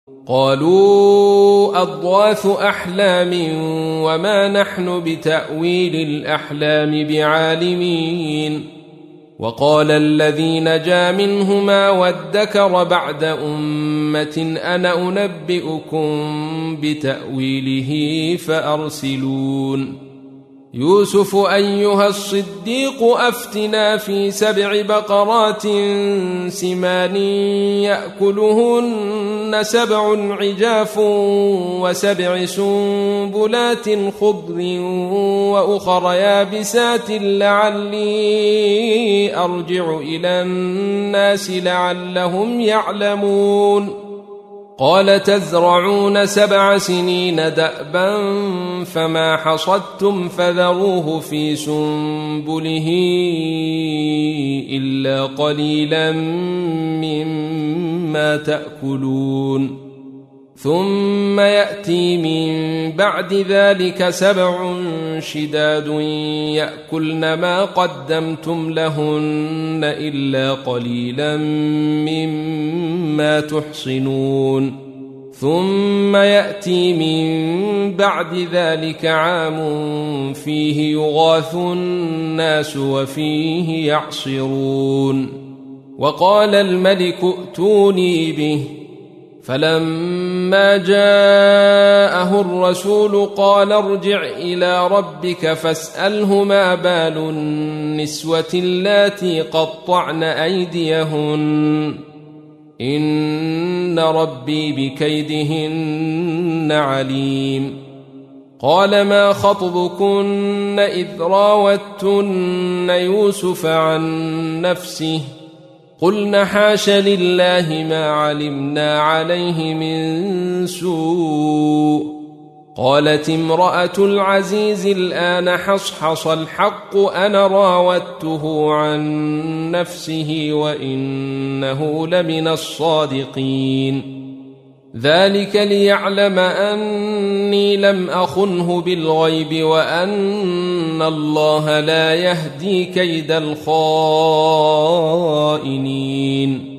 قالوا أضغاث أحلام وما نحن بتأويل الأحلام بعالمين. وقال الذي نجا منهما وادكر بعد أمة أنا أنبئكم بتأويله فأرسلون. يوسف أيها الصديق أفتنا في 7 بقرات سمان يأكلهن 7 عجاف و7 سنبلات خضر وأخر يابسات لعلي أرجع إلى الناس لعلهم يعلمون. قال تزرعون 7 سنين دأبا فما حصدتم فذروه في سنبله إلا قليلا مما تأكلون. ثم يأتي من بعد ذلك 7 شداد يأكلن ما قدمتم لهن إلا قليلا مما تحصنون. ثم يأتي من بعد ذلك عام فيه يغاث الناس وفيه يعصرون. وقال الملك ائتوني به فلما جاءه الرسول قال ارجع إلى ربك فاسأله ما بال النسوة اللاتي قطعن أيديهن إن ربي بكيدهن عليم. قال ما خطبكن إذ راوتن يوسف عن نفسه قلنا حاش لله ما علمنا عليه من سوء. قالت امرأة العزيز الآن حصحص الحق أنا راودته عن نفسه وإنه لمن الصادقين. ذلك ليعلم أني لم أخنه بالغيب وأن الله لا يهدي كيد الخائنين.